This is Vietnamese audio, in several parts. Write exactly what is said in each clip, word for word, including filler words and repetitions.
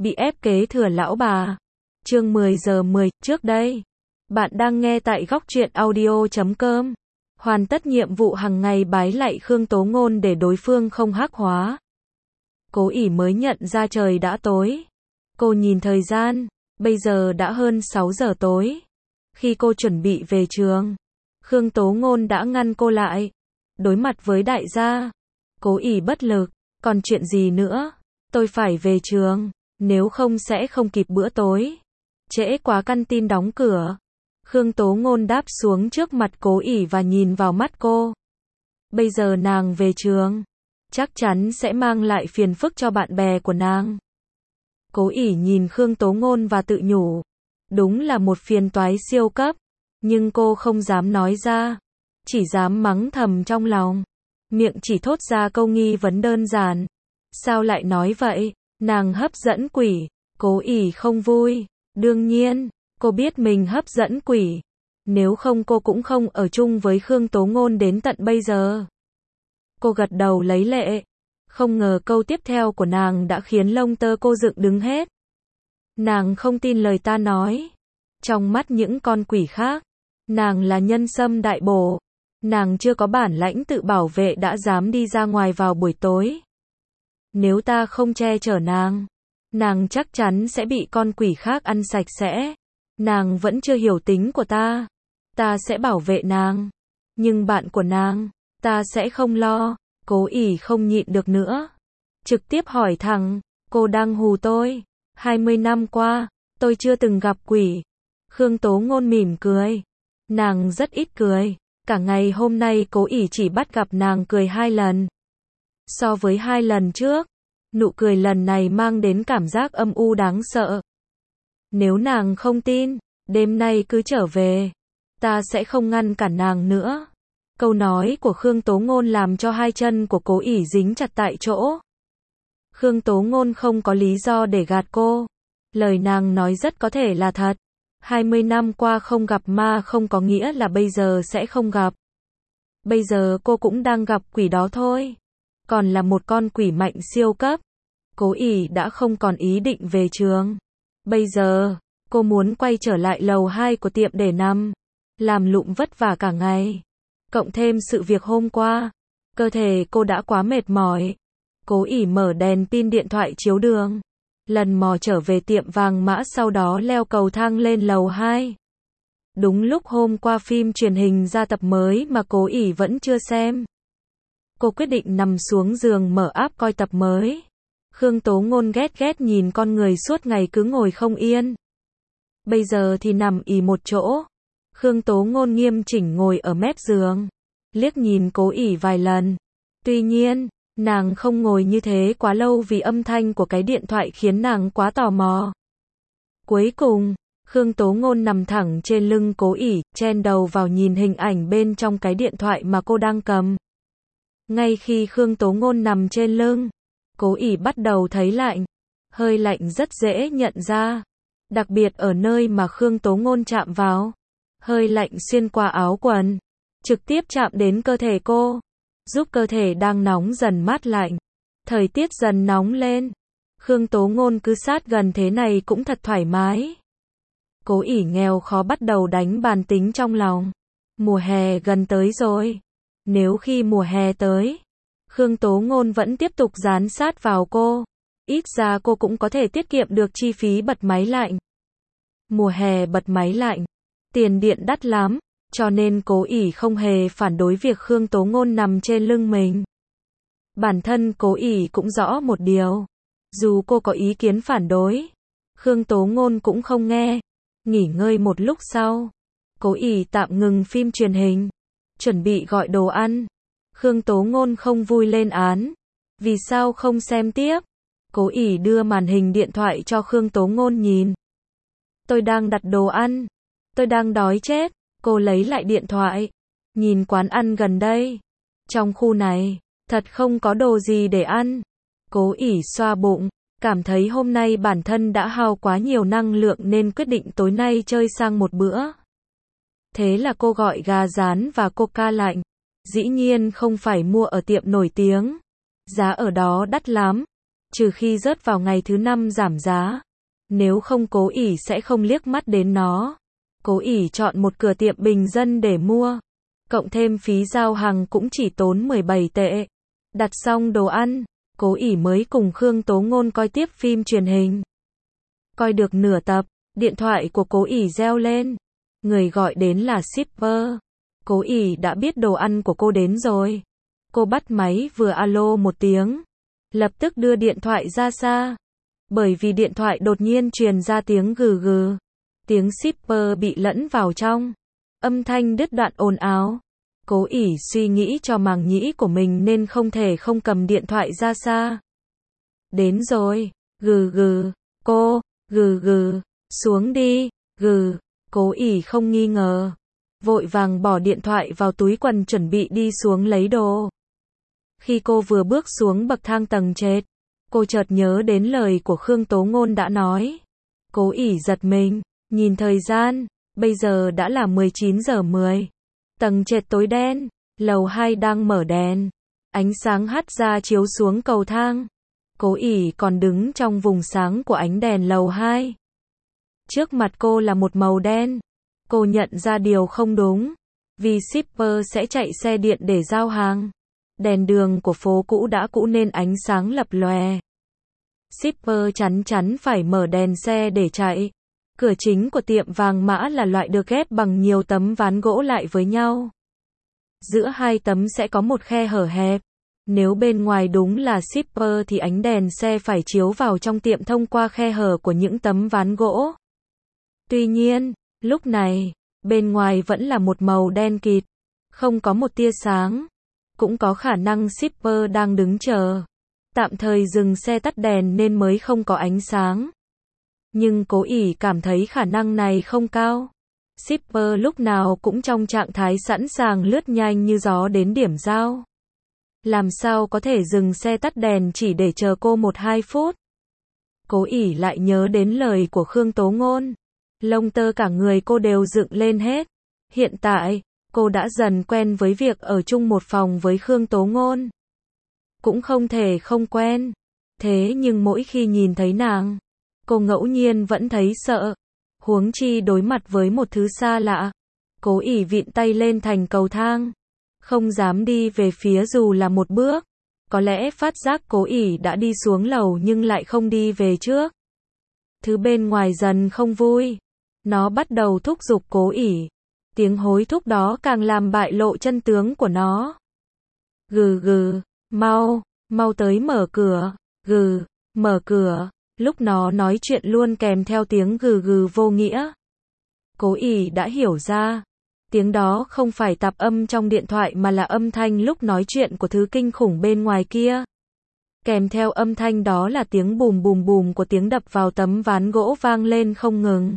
bị ép kế thừa lão bà. Chương mười giờ mười, trước đây. Bạn đang nghe tại góc truyện audio chấm com. Hoàn tất nhiệm vụ hàng ngày bái lạy Khương Tố Ngôn để đối phương không hắc hóa. Cố ỷ mới nhận ra trời đã tối. Cô nhìn thời gian, bây giờ đã hơn sáu giờ tối. Khi cô chuẩn bị về trường, Khương Tố Ngôn đã ngăn cô lại. Đối mặt với đại gia, Cố ỷ bất lực, còn chuyện gì nữa? Tôi phải về trường, nếu không sẽ không kịp bữa tối. Trễ quá căn tin đóng cửa. Khương Tố Ngôn đáp xuống trước mặt Cố ỷ và nhìn vào mắt cô. Bây giờ nàng về trường, chắc chắn sẽ mang lại phiền phức cho bạn bè của nàng. Cố ỷ nhìn Khương Tố Ngôn và tự nhủ, đúng là một phiền toái siêu cấp, nhưng cô không dám nói ra, chỉ dám mắng thầm trong lòng, miệng chỉ thốt ra câu nghi vấn đơn giản. Sao lại nói vậy? Nàng hấp dẫn quỷ. Cố ỷ không vui. Đương nhiên, cô biết mình hấp dẫn quỷ. Nếu không cô cũng không ở chung với Khương Tố Ngôn đến tận bây giờ. Cô gật đầu lấy lệ. Không ngờ câu tiếp theo của nàng đã khiến lông tơ cô dựng đứng hết. Nàng không tin lời ta nói. Trong mắt những con quỷ khác, nàng là nhân sâm đại bổ. Nàng chưa có bản lãnh tự bảo vệ đã dám đi ra ngoài vào buổi tối. Nếu ta không che chở nàng, nàng chắc chắn sẽ bị con quỷ khác ăn sạch sẽ. Nàng vẫn chưa hiểu tính của ta. Ta sẽ bảo vệ nàng. Nhưng bạn của nàng, ta sẽ không lo. Cố ỷ không nhịn được nữa. Trực tiếp hỏi thẳng, cô đang hù tôi. hai mươi năm qua, tôi chưa từng gặp quỷ. Khương Tố Ngôn mỉm cười. Nàng rất ít cười. Cả ngày hôm nay Cố ỷ chỉ bắt gặp nàng cười hai lần. So với hai lần trước, nụ cười lần này mang đến cảm giác âm u đáng sợ. Nếu nàng không tin, đêm nay cứ trở về. Ta sẽ không ngăn cản nàng nữa. Câu nói của Khương Tố Ngôn làm cho hai chân của Cố ỷ dính chặt tại chỗ. Khương Tố Ngôn không có lý do để gạt cô. Lời nàng nói rất có thể là thật. hai mươi năm qua không gặp ma không có nghĩa là bây giờ sẽ không gặp. Bây giờ cô cũng đang gặp quỷ đó thôi. Còn là một con quỷ mạnh siêu cấp. Cố ỷ đã không còn ý định về trường. Bây giờ, cô muốn quay trở lại lầu hai của tiệm để nằm. Làm lụng vất vả cả ngày. Cộng thêm sự việc hôm qua. Cơ thể cô đã quá mệt mỏi. Cố ỷ mở đèn pin điện thoại chiếu đường. Lần mò trở về tiệm vàng mã sau đó leo cầu thang lên lầu hai. Đúng lúc hôm qua phim truyền hình ra tập mới mà Cố ỷ vẫn chưa xem. Cô quyết định nằm xuống giường mở app coi tập mới. Khương Tố Ngôn ghét ghét nhìn con người suốt ngày cứ ngồi không yên. Bây giờ thì nằm ì một chỗ. Khương Tố Ngôn nghiêm chỉnh ngồi ở mép giường. Liếc nhìn Cố ỷ vài lần. Tuy nhiên, nàng không ngồi như thế quá lâu vì âm thanh của cái điện thoại khiến nàng quá tò mò. Cuối cùng, Khương Tố Ngôn nằm thẳng trên lưng Cố ỷ, chen đầu vào nhìn hình ảnh bên trong cái điện thoại mà cô đang cầm. Ngay khi Khương Tố Ngôn nằm trên lưng, Cố ỷ bắt đầu thấy lạnh. Hơi lạnh rất dễ nhận ra. Đặc biệt ở nơi mà Khương Tố Ngôn chạm vào. Hơi lạnh xuyên qua áo quần. Trực tiếp chạm đến cơ thể cô. Giúp cơ thể đang nóng dần mát lạnh. Thời tiết dần nóng lên. Khương Tố Ngôn cứ sát gần thế này cũng thật thoải mái. Cố ỷ nghèo khó bắt đầu đánh bàn tính trong lòng. Mùa hè gần tới rồi. Nếu khi mùa hè tới, Khương Tố Ngôn vẫn tiếp tục dán sát vào cô. Ít ra cô cũng có thể tiết kiệm được chi phí bật máy lạnh. Mùa hè bật máy lạnh, tiền điện đắt lắm, cho nên Cố ỷ không hề phản đối việc Khương Tố Ngôn nằm trên lưng mình. Bản thân Cố ỷ cũng rõ một điều. Dù cô có ý kiến phản đối, Khương Tố Ngôn cũng không nghe. Nghỉ ngơi một lúc sau, Cố ỷ tạm ngừng phim truyền hình. Chuẩn bị gọi đồ ăn. Khương Tố Ngôn không vui lên án. Vì sao không xem tiếp? Cố ỷ đưa màn hình điện thoại cho Khương Tố Ngôn nhìn. Tôi đang đặt đồ ăn. Tôi đang đói chết. Cô lấy lại điện thoại. Nhìn quán ăn gần đây. Trong khu này, thật không có đồ gì để ăn. Cố ỷ xoa bụng. Cảm thấy hôm nay bản thân đã hao quá nhiều năng lượng nên quyết định tối nay chơi sang một bữa. Thế là cô gọi gà rán và coca lạnh. Dĩ nhiên không phải mua ở tiệm nổi tiếng. Giá ở đó đắt lắm. trừ khi rớt vào ngày thứ năm giảm giá. Nếu không Cố ỷ sẽ không liếc mắt đến nó. Cố ỷ chọn một cửa tiệm bình dân để mua. Cộng thêm phí giao hàng cũng chỉ tốn mười bảy tệ. Đặt xong đồ ăn, Cố ỷ mới cùng Khương Tố Ngôn coi tiếp phim truyền hình. Coi được nửa tập, điện thoại của Cố ỷ reo lên. Người gọi đến là shipper. Cố ỷ đã biết đồ ăn của cô đến rồi. Cô bắt máy vừa alo một tiếng, lập tức đưa điện thoại ra xa. Bởi vì điện thoại đột nhiên truyền ra tiếng gừ gừ. Tiếng shipper bị lẫn vào trong. Âm thanh đứt đoạn ồn ào. Cố ỷ suy nghĩ cho màng nhĩ của mình nên không thể không cầm điện thoại ra xa. Đến rồi, gừ gừ, cô, gừ gừ, xuống đi, gừ, Cố ỷ không nghi ngờ. Vội vàng bỏ điện thoại vào túi quần chuẩn bị đi xuống lấy đồ. Khi cô vừa bước xuống bậc thang tầng trệt, cô chợt nhớ đến lời của Khương Tố Ngôn đã nói. Cố ỷ giật mình, nhìn thời gian, bây giờ đã là mười chín giờ mười. Tầng trệt tối đen, lầu hai đang mở đèn. Ánh sáng hắt ra chiếu xuống cầu thang. Cố ỷ còn đứng trong vùng sáng của ánh đèn lầu hai. Trước mặt cô là một màu đen. Cô nhận ra điều không đúng. Vì shipper sẽ chạy xe điện để giao hàng. Đèn đường của phố cũ đã cũ nên ánh sáng lập lòe. Shipper chắn chắn phải mở đèn xe để chạy. Cửa chính của tiệm vàng mã là loại được ghép bằng nhiều tấm ván gỗ lại với nhau. Giữa hai tấm sẽ có một khe hở hẹp. Nếu bên ngoài đúng là shipper thì ánh đèn xe phải chiếu vào trong tiệm thông qua khe hở của những tấm ván gỗ. Tuy nhiên, lúc này, bên ngoài vẫn là một màu đen kịt. Không có một tia sáng. Cũng có khả năng shipper đang đứng chờ. Tạm thời dừng xe tắt đèn nên mới không có ánh sáng. Nhưng Cố ỷ cảm thấy khả năng này không cao. Shipper lúc nào cũng trong trạng thái sẵn sàng lướt nhanh như gió đến điểm giao. Làm sao có thể dừng xe tắt đèn chỉ để chờ cô một hai phút. Cố ỷ lại nhớ đến lời của Khương Tố Ngôn. Lông tơ cả người cô đều dựng lên hết. Hiện tại, cô đã dần quen với việc ở chung một phòng với Khương Tố Ngôn. Cũng không thể không quen. Thế nhưng mỗi khi nhìn thấy nàng, cô ngẫu nhiên vẫn thấy sợ. Huống chi đối mặt với một thứ xa lạ. Cố ỷ vịn tay lên thành cầu thang. Không dám đi về phía dù là một bước. Có lẽ phát giác Cố ỷ đã đi xuống lầu nhưng lại không đi về trước. Thứ bên ngoài dần không vui. Nó bắt đầu thúc giục Cố ỷ. Tiếng hối thúc đó càng làm bại lộ chân tướng của nó. Gừ gừ, mau, mau tới mở cửa, gừ, mở cửa. Lúc nó nói chuyện luôn kèm theo tiếng gừ gừ vô nghĩa. Cố ỷ đã hiểu ra. Tiếng đó không phải tạp âm trong điện thoại mà là âm thanh lúc nói chuyện của thứ kinh khủng bên ngoài kia. Kèm theo âm thanh đó là tiếng bùm bùm bùm của tiếng đập vào tấm ván gỗ vang lên không ngừng.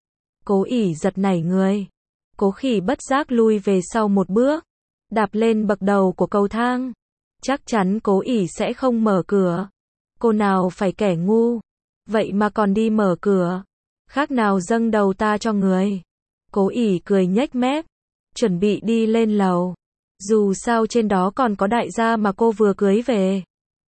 Cố ỷ giật nảy người. Cố khỉ bất giác lui về sau một bước. Đạp lên bậc đầu của cầu thang. Chắc chắn Cố ỷ sẽ không mở cửa. Cô nào phải kẻ ngu. Vậy mà còn đi mở cửa. Khác nào dâng đầu ta cho người. Cố ỷ cười nhếch mép. Chuẩn bị đi lên lầu. Dù sao trên đó còn có đại gia mà cô vừa cưới về.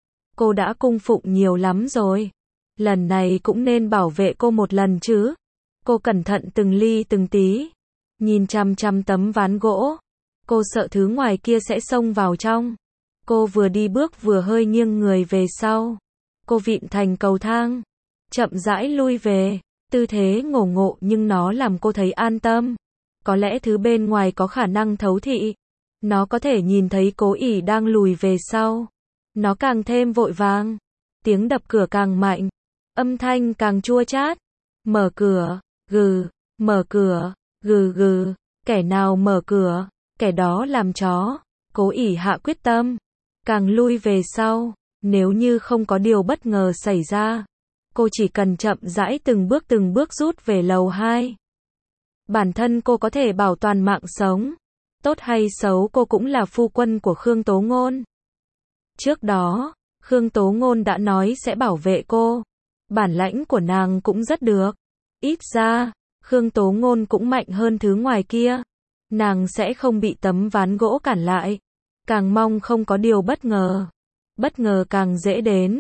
Cô đã cung phụng nhiều lắm rồi. Lần này cũng nên bảo vệ cô một lần chứ. Cô cẩn thận từng ly từng tí. Nhìn chằm chằm tấm ván gỗ. Cô sợ thứ ngoài kia sẽ xông vào trong. Cô vừa đi bước vừa hơi nghiêng người về sau. Cô vịn thành cầu thang. Chậm rãi lui về. Tư thế ngổ ngộ nhưng nó làm cô thấy an tâm. Có lẽ thứ bên ngoài có khả năng thấu thị. Nó có thể nhìn thấy Cố ỷ đang lùi về sau. Nó càng thêm vội vàng. Tiếng đập cửa càng mạnh. Âm thanh càng chua chát. Mở cửa, gừ, mở cửa, gừ gừ. Kẻ nào mở cửa, kẻ đó làm chó. Cố ỷ hạ quyết tâm. Càng lui về sau. Nếu như không có điều bất ngờ xảy ra. Cô chỉ cần chậm rãi từng bước từng bước rút về lầu hai. Bản thân cô có thể bảo toàn mạng sống. Tốt hay xấu cô cũng là phu quân của Khương Tố Ngôn. Trước đó, Khương Tố Ngôn đã nói sẽ bảo vệ cô. Bản lãnh của nàng cũng rất được. Ít ra, Khương Tố Ngôn cũng mạnh hơn thứ ngoài kia. Nàng sẽ không bị tấm ván gỗ cản lại. Càng mong không có điều bất ngờ. Bất ngờ càng dễ đến.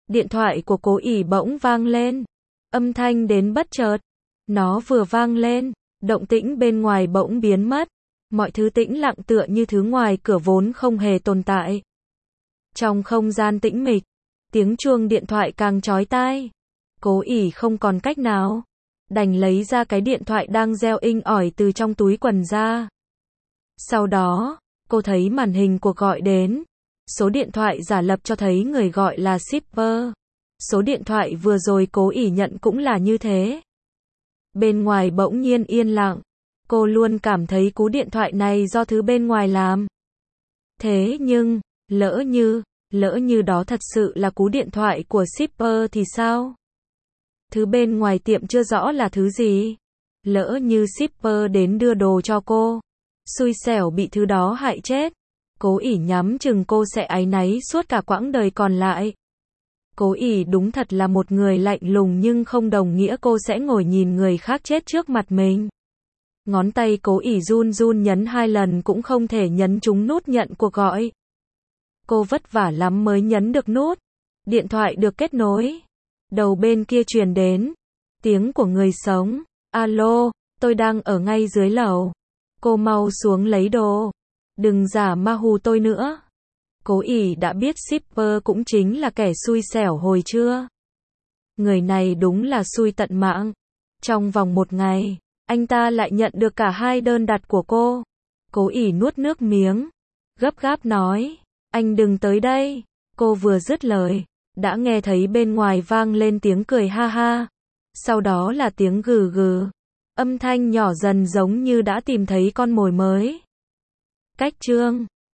Điện thoại của Cố ỉ bỗng vang lên. Âm thanh đến bất chợt. Nó vừa vang lên, động tĩnh bên ngoài bỗng biến mất. Mọi thứ tĩnh lặng tựa như thứ ngoài cửa vốn không hề tồn tại. Trong không gian tĩnh mịch, tiếng chuông điện thoại càng chói tai. Cố ỉ không còn cách nào, đành lấy ra cái điện thoại đang reo inh ỏi từ trong túi quần ra. Sau đó, cô thấy màn hình cuộc gọi đến. Số điện thoại giả lập cho thấy người gọi là shipper. Số điện thoại vừa rồi Cố ỉ nhận cũng là như thế. Bên ngoài bỗng nhiên yên lặng. Cô luôn cảm thấy cú điện thoại này do thứ bên ngoài làm. Thế nhưng, lỡ như, lỡ như đó thật sự là cú điện thoại của shipper thì sao? Thứ bên ngoài tiệm chưa rõ là thứ gì. Lỡ như shipper đến đưa đồ cho cô, xui xẻo bị thứ đó hại chết. Cố ỉ nhắm chừng cô sẽ áy náy suốt cả quãng đời còn lại. Cố ỉ đúng thật là một người lạnh lùng nhưng không đồng nghĩa cô sẽ ngồi nhìn người khác chết trước mặt mình. Ngón tay Cố ỉ run run nhấn hai lần cũng không thể nhấn trúng nút nhận cuộc gọi. Cô vất vả lắm mới nhấn được nút. Điện thoại được kết nối. Đầu bên kia truyền đến tiếng của người sống. Alo, tôi đang ở ngay dưới lầu. Cô mau xuống lấy đồ. Đừng giả ma hù tôi nữa. Cố ỉ đã biết shipper cũng chính là kẻ xui xẻo hồi trưa. Người này đúng là xui tận mạng. Trong vòng một ngày, anh ta lại nhận được cả hai đơn đặt của cô. Cố ỉ nuốt nước miếng, gấp gáp nói, anh đừng tới đây. Cô vừa dứt lời, đã nghe thấy bên ngoài vang lên tiếng cười ha ha. Sau đó là tiếng gừ gừ. Âm thanh nhỏ dần giống như đã tìm thấy con mồi mới. Cách chương